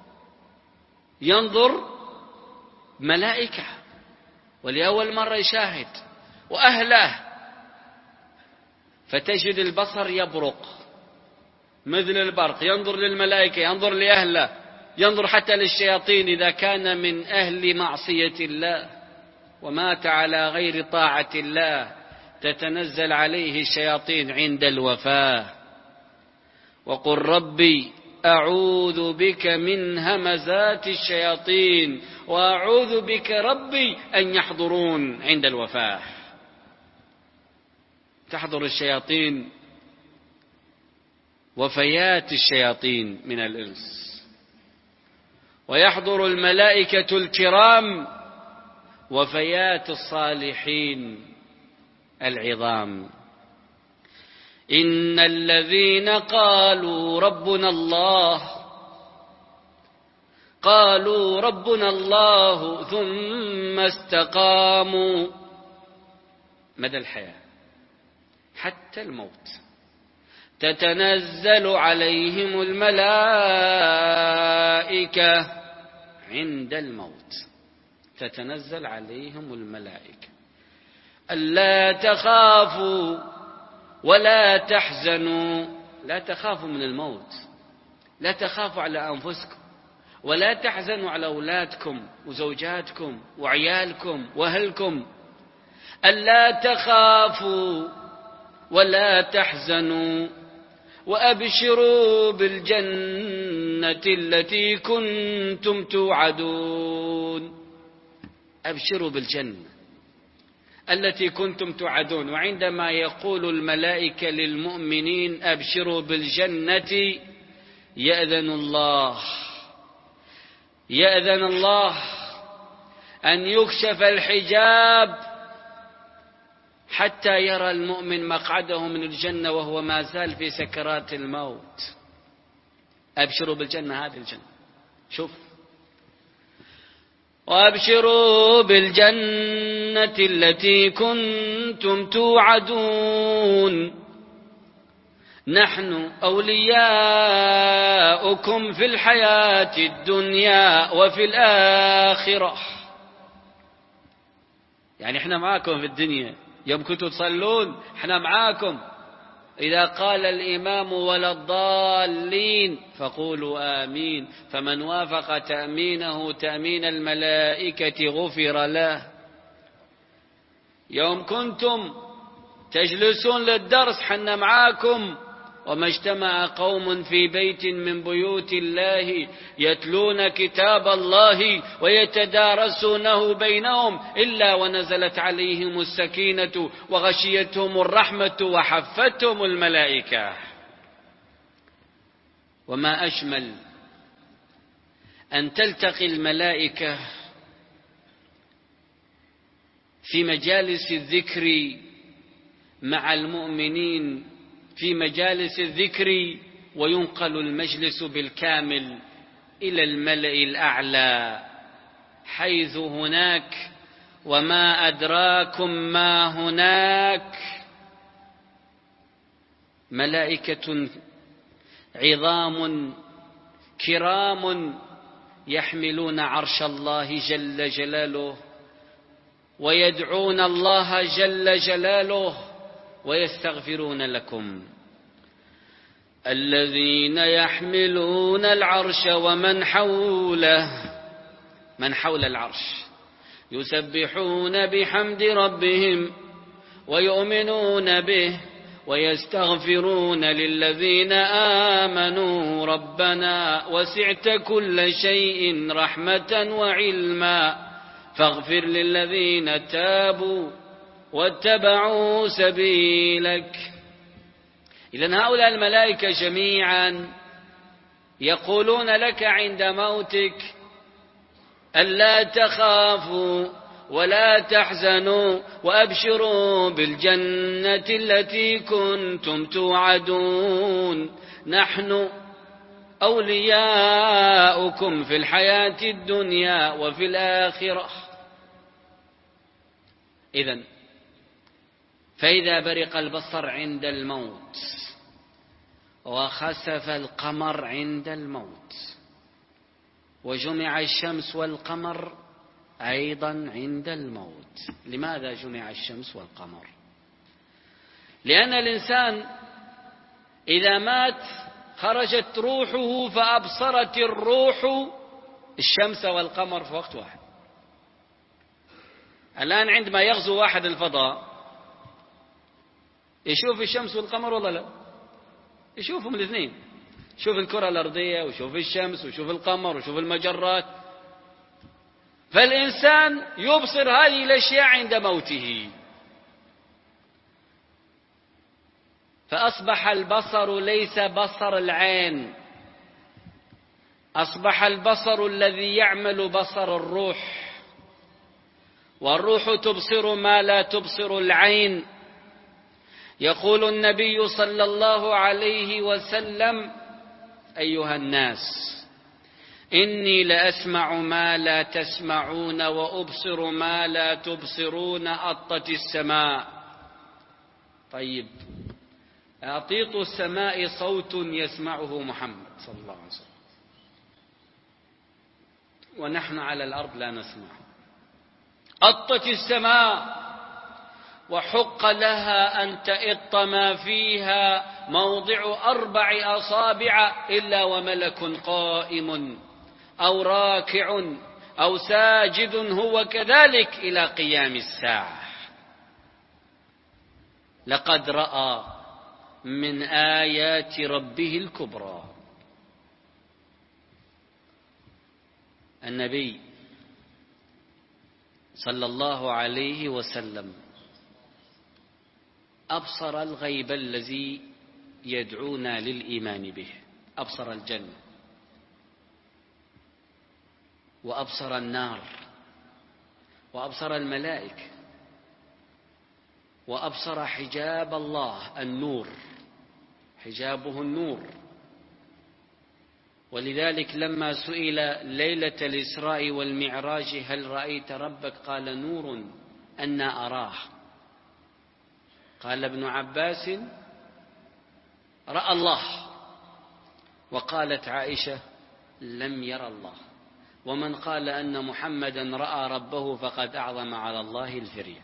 S2: ينظر ملائكة، ولأول مرة يشاهد وأهله، فتجد البصر يبرق مثل البرق، ينظر للملائكة، ينظر لأهله، ينظر حتى للشياطين إذا كان من أهل معصية الله ومات على غير طاعة الله تتنزل عليه الشياطين عند الوفاة. وقل ربي أعوذ بك من همزات الشياطين وأعوذ بك ربي أن يحضرون عند الوفاة. تحضر الشياطين، وفيات الشياطين من الإنس، ويحضر الملائكة الكرام وفيات الصالحين العظام. إن الذين قالوا ربنا الله قالوا ربنا الله ثم استقاموا مدى الحياة حتى الموت تتنزل عليهم الملائكة عند الموت تتنزل عليهم الملائكة ألا تخافوا ولا تحزنوا. لا تخافوا من الموت، لا تخافوا على أنفسكم، ولا تحزنوا على أولادكم وزوجاتكم وعيالكم وأهلكم. ألا تخافوا ولا تحزنوا وأبشروا بالجنة التي كنتم توعدون. أبشروا بالجنة التي كنتم توعدون. وعندما يقول الملائكة للمؤمنين أبشروا بالجنة يأذن الله يأذن الله أن يكشف الحجاب حتى يرى المؤمن مقعده من الجنة وهو ما زال في سكرات الموت. أبشروا بالجنة، هذه الجنة. شوف، وأبشروا بالجنة التي كنتم توعدون نحن أولياؤكم في الحياة الدنيا وفي الآخرة. يعني احنا معاكم في الدنيا، يوم كنتوا تصلون احنا معاكم. إذا قال الإمام ولا الضالين فقولوا آمين، فمن وافق تأمينه تأمين الملائكة غفر له. يوم كنتم تجلسون للدرس حنا معاكم. وما اجتمع قوم في بيت من بيوت الله يتلون كتاب الله ويتدارسونه بينهم إلا ونزلت عليهم السكينة وغشيتهم الرحمة وحفتهم الملائكة. وما أجمل أن تلتقي الملائكة في مجالس الذكر مع المؤمنين في مجالس الذكر، وينقل المجلس بالكامل إلى الملأ الأعلى، حيث هناك وما أدراكم ما هناك ملائكة عظام كرام يحملون عرش الله جل جلاله، ويدعون الله جل جلاله ويستغفرون لكم. الذين يحملون العرش ومن حوله، من حول العرش، يسبحون بحمد ربهم ويؤمنون به ويستغفرون للذين آمنوا ربنا وسعت كل شيء رحمة وعلما فاغفر للذين تابوا واتبعوا سبيلك. إذن هؤلاء الملائكة جميعا يقولون لك عند موتك ألا تخافوا ولا تحزنوا وأبشروا بالجنة التي كنتم توعدون، نحن أولياؤكم في الحياة الدنيا وفي الآخرة. إذن فإذا برق البصر عند الموت وخسف القمر عند الموت وجمع الشمس والقمر أيضا عند الموت. لماذا جمع الشمس والقمر؟ لأن الإنسان إذا مات خرجت روحه فأبصرت الروح الشمس والقمر في وقت واحد. الآن عندما يغزو واحد الفضاء يشوف الشمس والقمر ولا لا؟ يشوفهم الاثنين، يشوف الكرة الأرضية ويشوف الشمس ويشوف القمر ويشوف المجرات. فالإنسان يبصر هذه الأشياء عند موته، فأصبح البصر ليس بصر العين، أصبح البصر الذي يعمل بصر الروح، والروح تبصر ما لا تبصر العين. يقول النبي صلى الله عليه وسلم: أيها الناس إني لأسمع ما لا تسمعون وأبصر ما لا تبصرون، أطت السماء. طيب أطيط السماء صوت يسمعه محمد صلى الله عليه وسلم، ونحن على الأرض لا نسمع. أطت السماء وحق لها أن تئط ما فيها موضع أربع أصابع إلا وملك قائم أو راكع أو ساجد هو كذلك إلى قيام الساعة. لقد رأى من آيات ربه الكبرى. النبي صلى الله عليه وسلم أبصر الغيب الذي يدعونا للإيمان به، أبصر الجنة وأبصر النار وأبصر الملائكة وأبصر حجاب الله النور، حجابه النور. ولذلك لما سئل ليلة الإسراء والمعراج هل رأيت ربك؟ قال: نور أنا أراه. قال ابن عباس: رأى الله. وقالت عائشة: لم ير الله. ومن قال أن محمدا رأى ربه فقد أعظم على الله الفرية.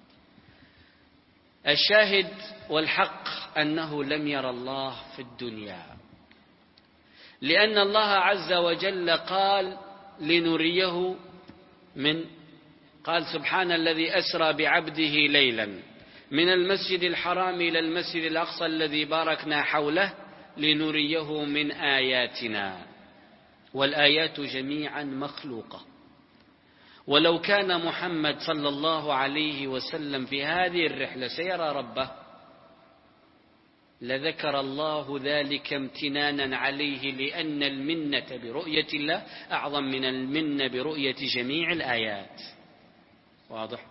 S2: الشاهد والحق أنه لم ير الله في الدنيا، لأن الله عز وجل قال لنريه من قال: سبحان الذي أسرى بعبده ليلا من المسجد الحرام إلى المسجد الأقصى الذي باركنا حوله لنريه من آياتنا. والآيات جميعا مخلوقة. ولو كان محمد صلى الله عليه وسلم في هذه الرحلة سيرى ربه لذكر الله ذلك امتنانا عليه، لأن المنة برؤية الله أعظم من المنة برؤية جميع الآيات. واضح؟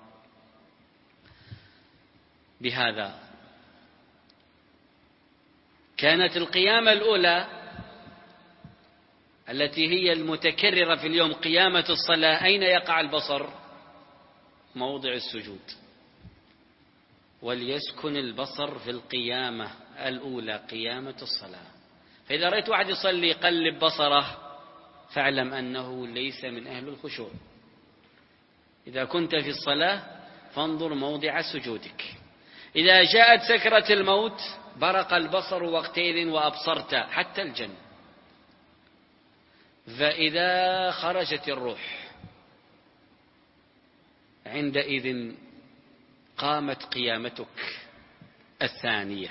S2: بهذا كانت القيامة الأولى التي هي المتكررة في اليوم قيامة الصلاة. أين يقع البصر؟ موضع السجود. وليسكن البصر في القيامة الأولى قيامة الصلاة. فإذا رأيت واحد يصلي يقلب بصره فاعلم أنه ليس من أهل الخشوع. إذا كنت في الصلاة فانظر موضع سجودك. إذا جاءت سكرة الموت برق البصر وقتئذ وأبصرت حتى الجنة. فإذا خرجت الروح عندئذ قامت قيامتك الثانية،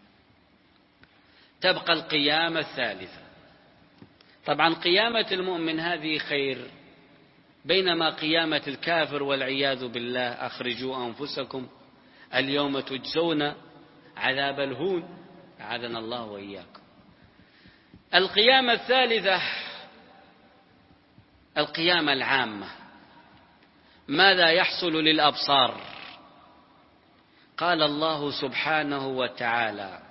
S2: تبقى القيامة الثالثة. طبعا قيامة المؤمن هذه خير، بينما قيامة الكافر والعياذ بالله أخرجوا أنفسكم اليوم تجزون عذاب الهون، أعاذنا الله وإياكم. القيامة الثالثة القيامة العامة. ماذا يحصل للأبصار؟ قال الله سبحانه وتعالى: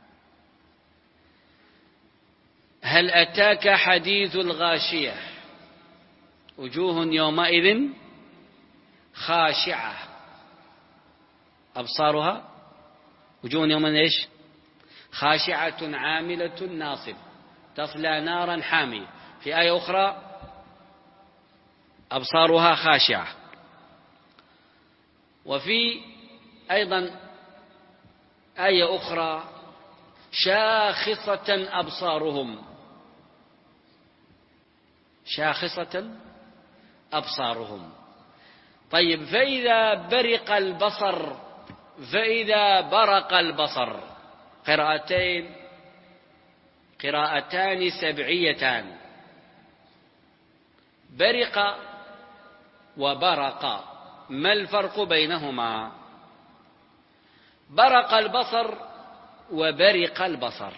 S2: هل أتاك حديث الغاشية وجوه يومئذ خاشعة أبصارها وجوه يومئذ إيش؟ خاشعة عاملة ناصب تصلى نارا حامية. في آية أخرى أبصارها خاشعة. وفي أيضا آية أخرى شاخصة أبصارهم شاخصة أبصارهم. طيب، فإذا برق البصر فإذا برق البصر قراءتين قراءتان سبعيتان، برق وبرق، ما الفرق بينهما؟ برق البصر وبرق البصر.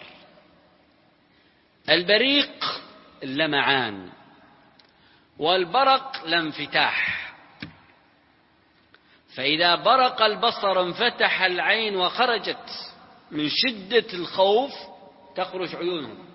S2: البريق اللمعان والبرق الانفتاح. فإذا برق البصر انفتح العين وخرجت من شدة الخوف تخرج عيونهم.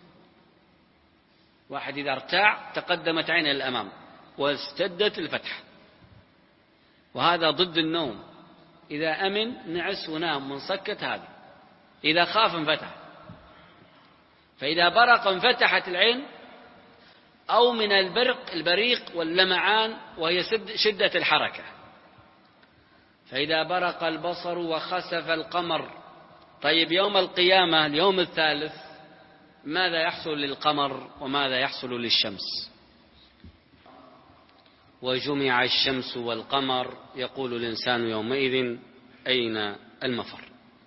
S2: واحد إذا ارتاع تقدمت عينه للأمام واستدت الفتح، وهذا ضد النوم. إذا أمن نعس ونام منسكت هذا، إذا خاف انفتح. فإذا برق انفتحت العين، أو من البرق البريق واللمعان وهي شدة الحركة. فإذا برق البصر وخسف القمر. طيب، يوم القيامة اليوم الثالث ماذا يحصل للقمر وماذا يحصل للشمس؟ وجمع الشمس والقمر يقول الإنسان يومئذ أين المفر.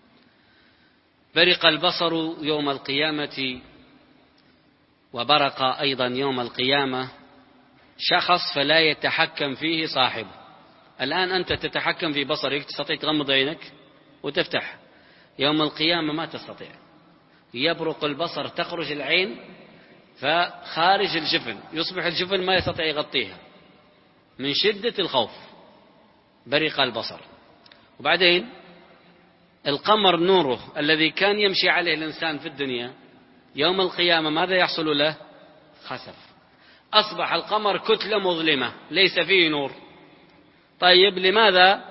S2: برق البصر يوم القيامة وبرق أيضا يوم القيامة. شخص فلا يتحكم فيه صاحبه. الآن أنت تتحكم في بصرك، تستطيع تغمض عينك وتفتح. يوم القيامة ما تستطيع. يبرق البصر تخرج العين فخارج الجفن، يصبح الجفن ما يستطيع يغطيها من شدة الخوف. برق البصر. وبعدين القمر نوره الذي كان يمشي عليه الإنسان في الدنيا يوم القيامة ماذا يحصل له؟ خسف. أصبح القمر كتلة مظلمة ليس فيه نور. طيب، لماذا؟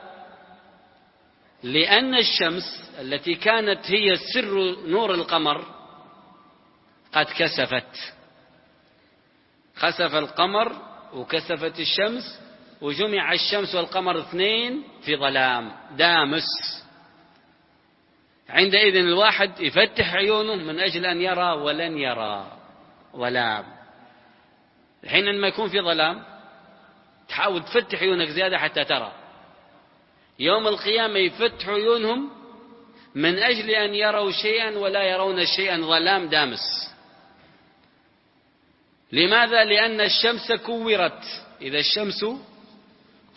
S2: لأن الشمس التي كانت هي سر نور القمر قد كسفت. خسف القمر وكسفت الشمس، وجمع الشمس والقمر اثنين في ظلام دامس. عندئذ الواحد يفتح عيونه من أجل أن يرى ولن يرى ظلام. الحين لما يكون في ظلام تحاول تفتح عيونك زيادة حتى ترى. يوم القيامة يفتح عيونهم من أجل أن يروا شيئا ولا يرون شيئا، ظلام دامس. لماذا؟ لأن الشمس كورت. إذا الشمس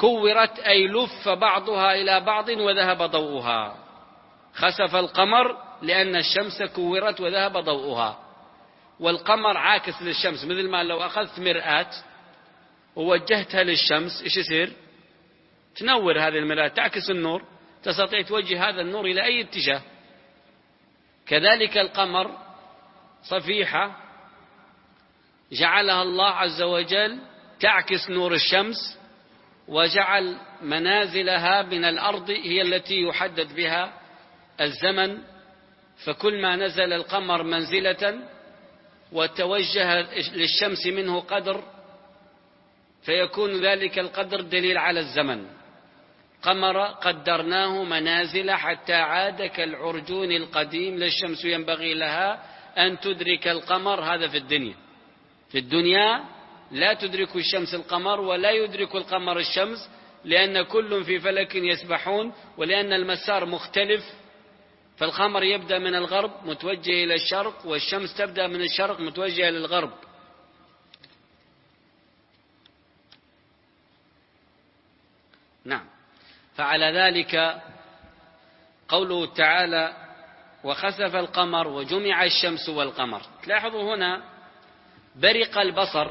S2: كورت أي لف بعضها إلى بعض وذهب ضوءها. خسف القمر لأن الشمس كورت وذهب ضوءها، والقمر عاكس للشمس، مثل ما لو أخذت مرآة ووجهتها للشمس إيش يصير؟ تنور هذه المرآة، تعكس النور، تستطيع توجه هذا النور إلى أي اتجاه. كذلك القمر صفيحة جعلها الله عز وجل تعكس نور الشمس، وجعل منازلها من الأرض هي التي يحدد بها الزمن، فكل ما نزل القمر منزلة وتوجه للشمس منه قدر فيكون ذلك القدر دليل على الزمن. قمر قدرناه منازل حتى عاد كالعرجون القديم، للشمس ينبغي لها أن تدرك القمر. هذا في الدنيا. في الدنيا لا تدرك الشمس القمر ولا يدرك القمر الشمس، لأن كل في فلك يسبحون، ولأن المسار مختلف، فالقمر يبدأ من الغرب متوجه إلى الشرق، والشمس تبدأ من الشرق متوجهة للغرب. نعم. فعلى ذلك قوله تعالى وخسف القمر وجمع الشمس والقمر. تلاحظوا هنا برق البصر،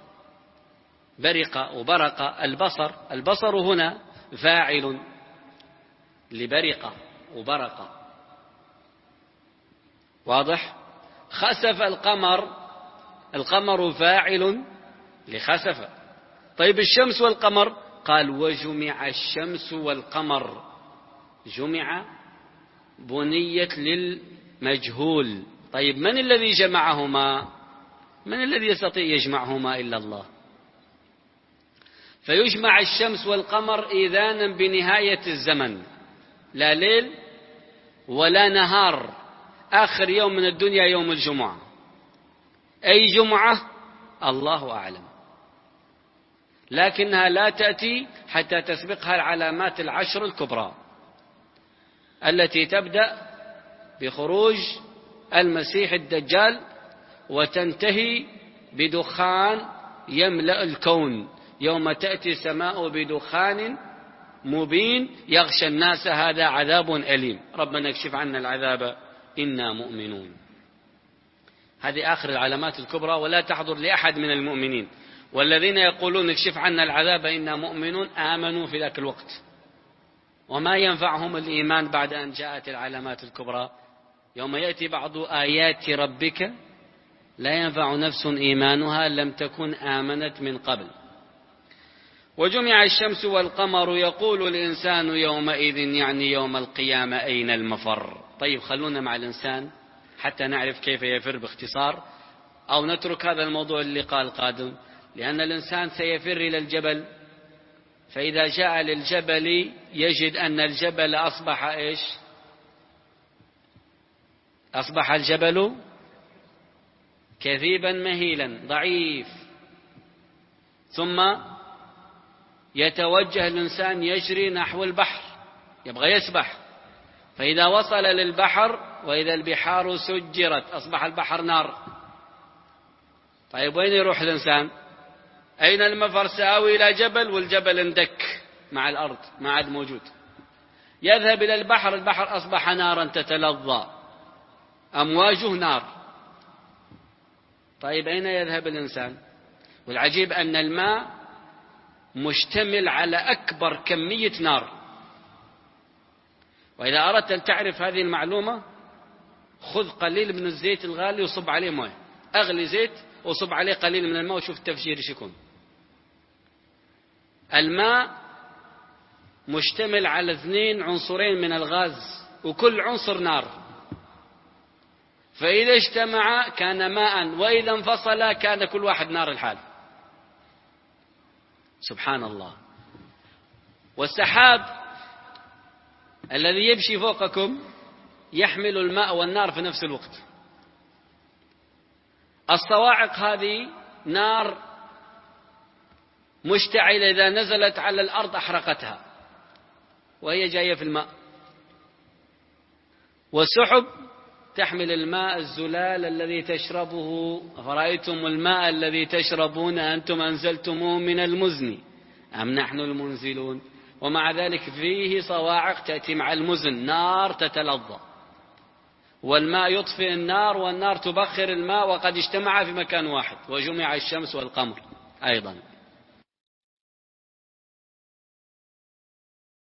S2: برق وبرق البصر، البصر هنا فاعل لبرق وبرق، واضح؟ خسف القمر، القمر فاعل لخسف. طيب الشمس والقمر، قال وجمع الشمس والقمر. جمع بنية للمجهول. طيب من الذي جمعهما؟ من الذي يستطيع يجمعهما إلا الله؟ فيجمع الشمس والقمر إذانا بنهاية الزمن، لا ليل ولا نهار، آخر يوم من الدنيا يوم الجمعة. أي جمعة؟ الله أعلم، لكنها لا تأتي حتى تسبقها العلامات العشر الكبرى التي تبدأ بخروج المسيح الدجال وتنتهي بدخان يملأ الكون، يوم تأتي السماء بدخان مبين يغشى الناس، هذا عذاب أليم، ربنا اكشف عنا العذاب إنا مؤمنون. هذه آخر العلامات الكبرى ولا تحضر لأحد من المؤمنين، والذين يقولون اكشف عنا العذاب إنا مؤمنون آمنوا في ذاك الوقت، وما ينفعهم الإيمان بعد أن جاءت العلامات الكبرى. يوم يأتي بعض آيات ربك لا ينفع نفس إيمانها لم تكن آمنت من قبل. وجمع الشمس والقمر يقول الإنسان يومئذ، يعني يوم القيامة، أين المفر؟ طيب خلونا مع الإنسان حتى نعرف كيف يفر باختصار، أو نترك هذا الموضوع اللقاء القادم، لأن الإنسان سيفر إلى الجبل، فإذا جاء للجبل يجد أن الجبل أصبح إيش؟ أصبح الجبل كثيبا مهيلا ضعيف. ثم يتوجه الإنسان يجري نحو البحر، يبغى يسبح، فإذا وصل للبحر وإذا البحار سجرت أصبح البحر نار. طيب وين يروح الإنسان؟ أين المفر؟ سآوي إلى جبل والجبل اندك مع الأرض، ما عاد موجود. يذهب إلى البحر، البحر أصبح نارا تتلظى، أمواجه نار. طيب أين يذهب الإنسان؟ والعجيب أن الماء مشتمل على أكبر كمية نار. وإذا أردت أن تعرف هذه المعلومة خذ قليل من الزيت الغالي وصب عليه مويه، أغلي زيت وصب عليه قليل من الماء وشوف التفجير ايش يكون. الماء مشتمل على اثنين عنصرين من الغاز، وكل عنصر نار، فإذا اجتمع كان ماء، وإذا انفصل كان كل واحد نار الحال. سبحان الله. والسحاب الذي يمشي فوقكم يحمل الماء والنار في نفس الوقت. الصواعق هذه نار مشتعلة، إذا نزلت على الأرض أحرقتها وهي جاية في الماء. والسحب تحمل الماء الزلال الذي تشربه، أفرأيتم الماء الذي تشربون أنتم أنزلتموه من المزن أم نحن المنزلون؟ ومع ذلك فيه صواعق تأتي مع المزن، نار تتلظى. والماء يطفئ النار والنار تبخر الماء، وقد اجتمعا في مكان واحد، وجمع الشمس والقمر أيضا.